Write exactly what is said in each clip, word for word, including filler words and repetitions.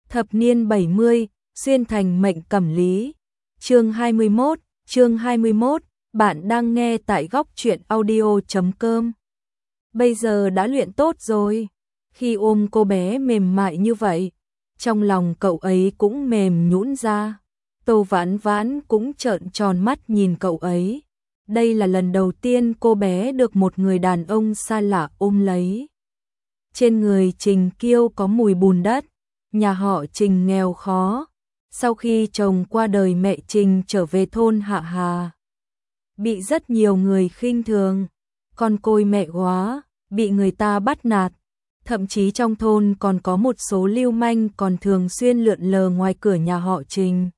Thập niên bảy mươi, xuyên thành mệnh cẩm lý. Chương hai mươi mốt, chương hai mươi mốt, bạn đang nghe tại góc truyện audio chấm com. Bây giờ đã luyện tốt rồi. Khi ôm cô bé mềm mại như vậy, trong lòng cậu ấy cũng mềm nhũn ra. Tô Vãn Vãn cũng trợn tròn mắt nhìn cậu ấy. Đây là lần đầu tiên cô bé được một người đàn ông xa lạ ôm lấy. Trên người Trình Kiêu có mùi bùn đất. Nhà họ Trình nghèo khó. Sau khi chồng qua đời, mẹ Trình trở về thôn Hạ Hà, bị rất nhiều người khinh thường. Con côi mẹ quá, bị người ta bắt nạt. Thậm chí trong thôn còn có một số lưu manh còn thường xuyên lượn lờ ngoài cửa nhà họ Trình.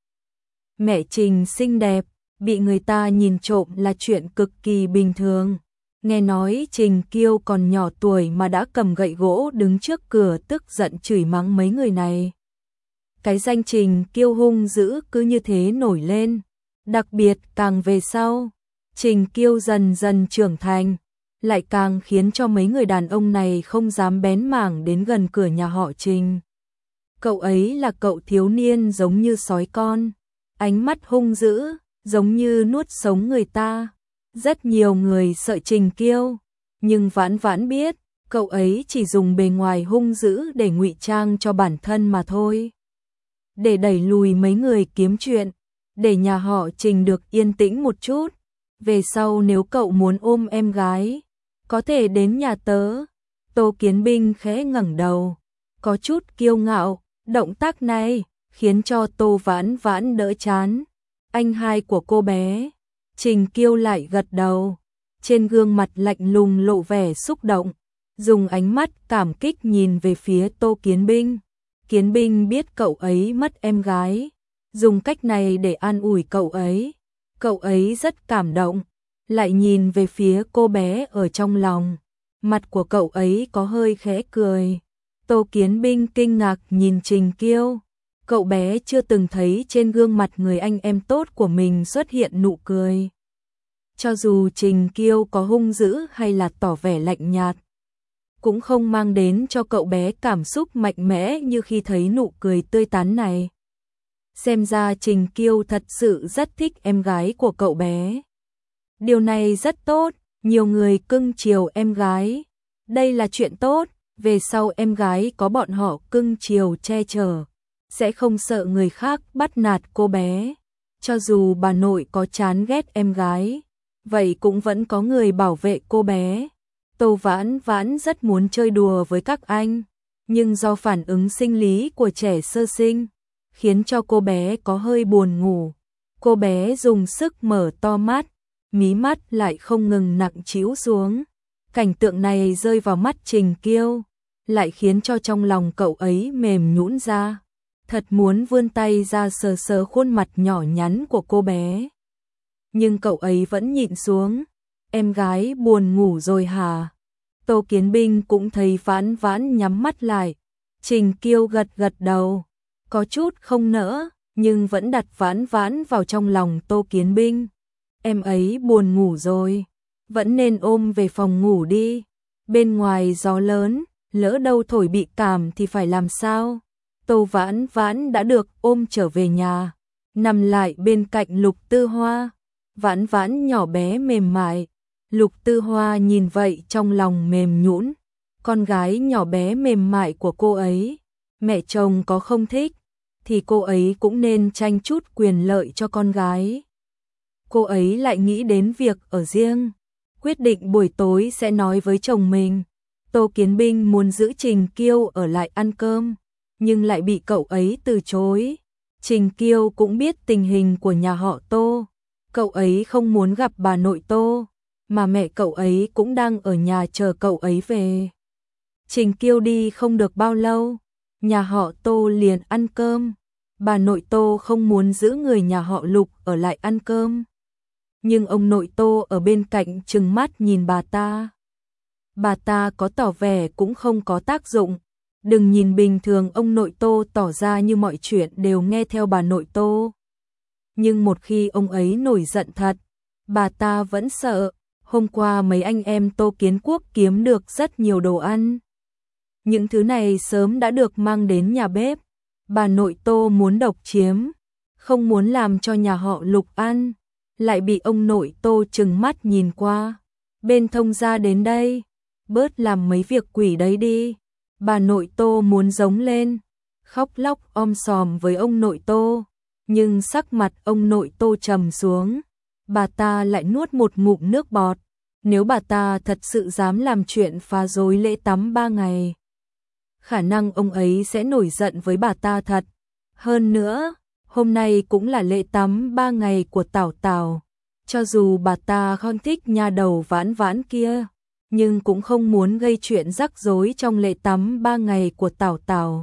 Mẹ Trình xinh đẹp, bị người ta nhìn trộm là chuyện cực kỳ bình thường. Nghe nói Trình Kiêu còn nhỏ tuổi mà đã cầm gậy gỗ đứng trước cửa tức giận chửi mắng mấy người này. Cái danh Trình Kiêu hung dữ cứ như thế nổi lên. Đặc biệt càng về sau, Trình Kiêu dần dần trưởng thành, lại càng khiến cho mấy người đàn ông này không dám bén mảng đến gần cửa nhà họ Trình. Cậu ấy là cậu thiếu niên giống như sói con, ánh mắt hung dữ, giống như nuốt sống người ta. Rất nhiều người sợ Trình Kiêu, nhưng Vãn Vãn biết, cậu ấy chỉ dùng bề ngoài hung dữ để ngụy trang cho bản thân mà thôi. Để đẩy lùi mấy người kiếm chuyện, để nhà họ Trình được yên tĩnh một chút. Về sau nếu cậu muốn ôm em gái, có thể đến nhà tớ. Tô Kiến Binh khẽ ngẩng đầu, có chút kiêu ngạo. Động tác này khiến cho Tô Vãn Vãn đỡ chán. Anh hai của cô bé. Trình Kiêu lại gật đầu, trên gương mặt lạnh lùng lộ vẻ xúc động, dùng ánh mắt cảm kích nhìn về phía Tô Kiến Binh. Kiến Binh biết cậu ấy mất em gái, dùng cách này để an ủi cậu ấy. Cậu ấy rất cảm động, lại nhìn về phía cô bé ở trong lòng. Mặt của cậu ấy có hơi khẽ cười. Tô Kiến Binh kinh ngạc nhìn Trình Kiêu. Cậu bé chưa từng thấy trên gương mặt người anh em tốt của mình xuất hiện nụ cười. Cho dù Trình Kiêu có hung dữ hay là tỏ vẻ lạnh nhạt, cũng không mang đến cho cậu bé cảm xúc mạnh mẽ như khi thấy nụ cười tươi tắn này. Xem ra Trình Kiêu thật sự rất thích em gái của cậu bé. Điều này rất tốt, nhiều người cưng chiều em gái. Đây là chuyện tốt, về sau em gái có bọn họ cưng chiều che chở, sẽ không sợ người khác bắt nạt cô bé. Cho dù bà nội có chán ghét em gái, vậy cũng vẫn có người bảo vệ cô bé. Tô Vãn Vãn rất muốn chơi đùa với các anh, nhưng do phản ứng sinh lý của trẻ sơ sinh, khiến cho cô bé có hơi buồn ngủ. Cô bé dùng sức mở to mắt, mí mắt lại không ngừng nặng trĩu xuống. Cảnh tượng này rơi vào mắt Trình Kiêu, lại khiến cho trong lòng cậu ấy mềm nhũn ra. Thật muốn vươn tay ra sờ sờ khuôn mặt nhỏ nhắn của cô bé. Nhưng cậu ấy vẫn nhịn xuống. Em gái buồn ngủ rồi hả? Tô Kiến Binh cũng thấy Vãn Vãn nhắm mắt lại. Trình Kiêu gật gật đầu, có chút không nỡ, nhưng vẫn đặt Vãn Vãn vào trong lòng Tô Kiến Binh. Em ấy buồn ngủ rồi, vẫn nên ôm về phòng ngủ đi. Bên ngoài gió lớn, lỡ đâu thổi bị cảm thì phải làm sao? Tô Vãn Vãn đã được ôm trở về nhà, nằm lại bên cạnh Lục Tư Hoa. Vãn Vãn nhỏ bé mềm mại, Lục Tư Hoa nhìn vậy trong lòng mềm nhũn. Con gái nhỏ bé mềm mại của cô ấy, mẹ chồng có không thích, thì cô ấy cũng nên tranh chút quyền lợi cho con gái. Cô ấy lại nghĩ đến việc ở riêng, quyết định buổi tối sẽ nói với chồng mình. Tô Kiến Binh muốn giữ Trình Kiêu ở lại ăn cơm, nhưng lại bị cậu ấy từ chối. Trình Kiêu cũng biết tình hình của nhà họ Tô. Cậu ấy không muốn gặp bà nội Tô, mà mẹ cậu ấy cũng đang ở nhà chờ cậu ấy về. Trình Kiêu đi không được bao lâu, nhà họ Tô liền ăn cơm. Bà nội Tô không muốn giữ người nhà họ Lục ở lại ăn cơm, nhưng ông nội Tô ở bên cạnh trừng mắt nhìn bà ta. Bà ta có tỏ vẻ cũng không có tác dụng. Đừng nhìn bình thường ông nội Tô tỏ ra như mọi chuyện đều nghe theo bà nội Tô, nhưng một khi ông ấy nổi giận thật, bà ta vẫn sợ. Hôm qua mấy anh em Tô Kiến Quốc kiếm được rất nhiều đồ ăn. Những thứ này sớm đã được mang đến nhà bếp. Bà nội Tô muốn độc chiếm, không muốn làm cho nhà họ Lục ăn, lại bị ông nội Tô trừng mắt nhìn qua. Bên thông gia đến đây, bớt làm mấy việc quỷ đấy đi. Bà nội Tô muốn giống lên, khóc lóc om sòm với ông nội Tô, nhưng sắc mặt ông nội Tô trầm xuống. Bà ta lại nuốt một ngụm nước bọt. Nếu bà ta thật sự dám làm chuyện phá rối lễ tắm ba ngày, khả năng ông ấy sẽ nổi giận với bà ta thật. Hơn nữa, hôm nay cũng là lễ tắm ba ngày của Tảo Tảo. Cho dù bà ta không thích nha đầu Vãn Vãn kia, nhưng cũng không muốn gây chuyện rắc rối trong lễ tắm ba ngày của Tảo Tảo.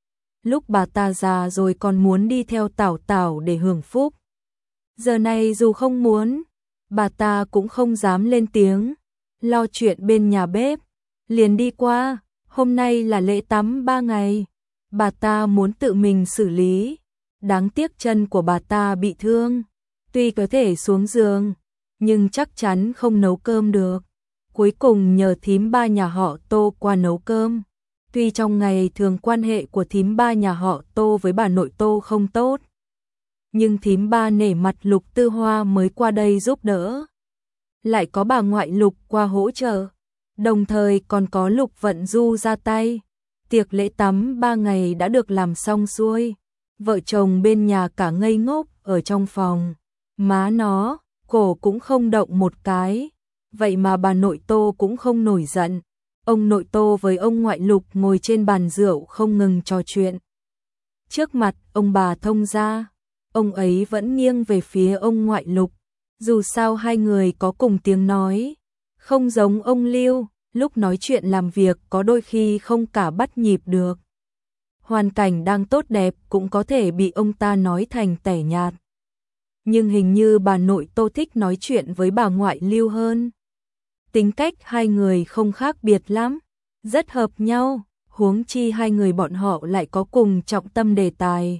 Lúc bà ta già rồi còn muốn đi theo Tảo Tảo để hưởng phúc. Giờ này dù không muốn, bà ta cũng không dám lên tiếng, lo chuyện bên nhà bếp, liền đi qua. Hôm nay là lễ tắm ba ngày, bà ta muốn tự mình xử lý. Đáng tiếc chân của bà ta bị thương, tuy có thể xuống giường, nhưng chắc chắn không nấu cơm được. Cuối cùng nhờ thím ba nhà họ Tô qua nấu cơm. Tuy trong ngày thường quan hệ của thím ba nhà họ Tô với bà nội Tô không tốt, nhưng thím ba nể mặt Lục Tư Hoa mới qua đây giúp đỡ. Lại có bà ngoại Lục qua hỗ trợ, đồng thời còn có Lục Vận Du ra tay. Tiệc lễ tắm ba ngày đã được làm xong xuôi. Vợ chồng bên nhà cả ngây ngốc ở trong phòng. Má nó, cổ cũng không động một cái. Vậy mà bà nội Tô cũng không nổi giận. Ông nội Tô với ông ngoại Lục ngồi trên bàn rượu không ngừng trò chuyện. Trước mặt ông bà thông gia, ông ấy vẫn nghiêng về phía ông ngoại Lục. Dù sao hai người có cùng tiếng nói, không giống ông Lưu, lúc nói chuyện làm việc có đôi khi không cả bắt nhịp được. Hoàn cảnh đang tốt đẹp cũng có thể bị ông ta nói thành tẻ nhạt. Nhưng hình như bà nội Tô thích nói chuyện với bà ngoại Lưu hơn. Tính cách hai người không khác biệt lắm, rất hợp nhau, huống chi hai người bọn họ lại có cùng trọng tâm đề tài.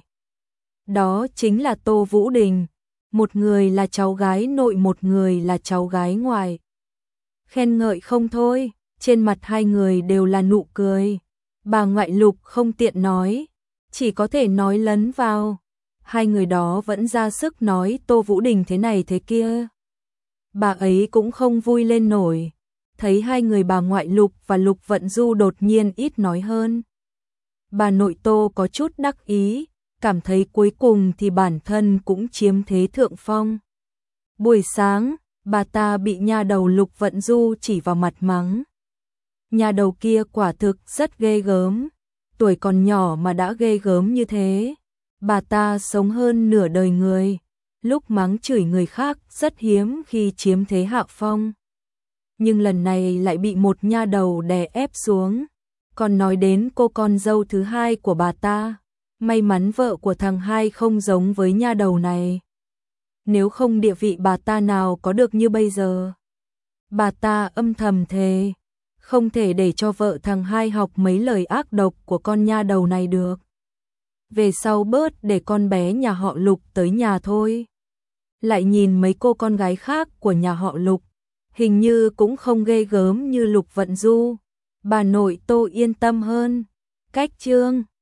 Đó chính là Tô Vũ Đình, một người là cháu gái nội, một người là cháu gái ngoại. Khen ngợi không thôi, trên mặt hai người đều là nụ cười. Bà ngoại Lục không tiện nói, chỉ có thể nói lấn vào. Hai người đó vẫn ra sức nói Tô Vũ Đình thế này thế kia. Bà ấy cũng không vui lên nổi, thấy hai người bà ngoại Lục và Lục Vận Du đột nhiên ít nói hơn. Bà nội Tô có chút đắc ý, cảm thấy cuối cùng thì bản thân cũng chiếm thế thượng phong. Buổi sáng, bà ta bị nha đầu Lục Vận Du chỉ vào mặt mắng. Nhà đầu kia quả thực rất ghê gớm, tuổi còn nhỏ mà đã ghê gớm như thế. Bà ta sống hơn nửa đời người, lúc mắng chửi người khác rất hiếm khi chiếm thế hạ phong. Nhưng lần này lại bị một nha đầu đè ép xuống. Còn nói đến cô con dâu thứ hai của bà ta, may mắn vợ của thằng hai không giống với nha đầu này. Nếu không địa vị bà ta nào có được như bây giờ. Bà ta âm thầm thề, không thể để cho vợ thằng hai học mấy lời ác độc của con nha đầu này được. Về sau bớt để con bé nhà họ Lục tới nhà thôi. Lại nhìn mấy cô con gái khác của nhà họ Lục, hình như cũng không ghê gớm như Lục Vận Du. Bà nội Tô yên tâm hơn. Cách chương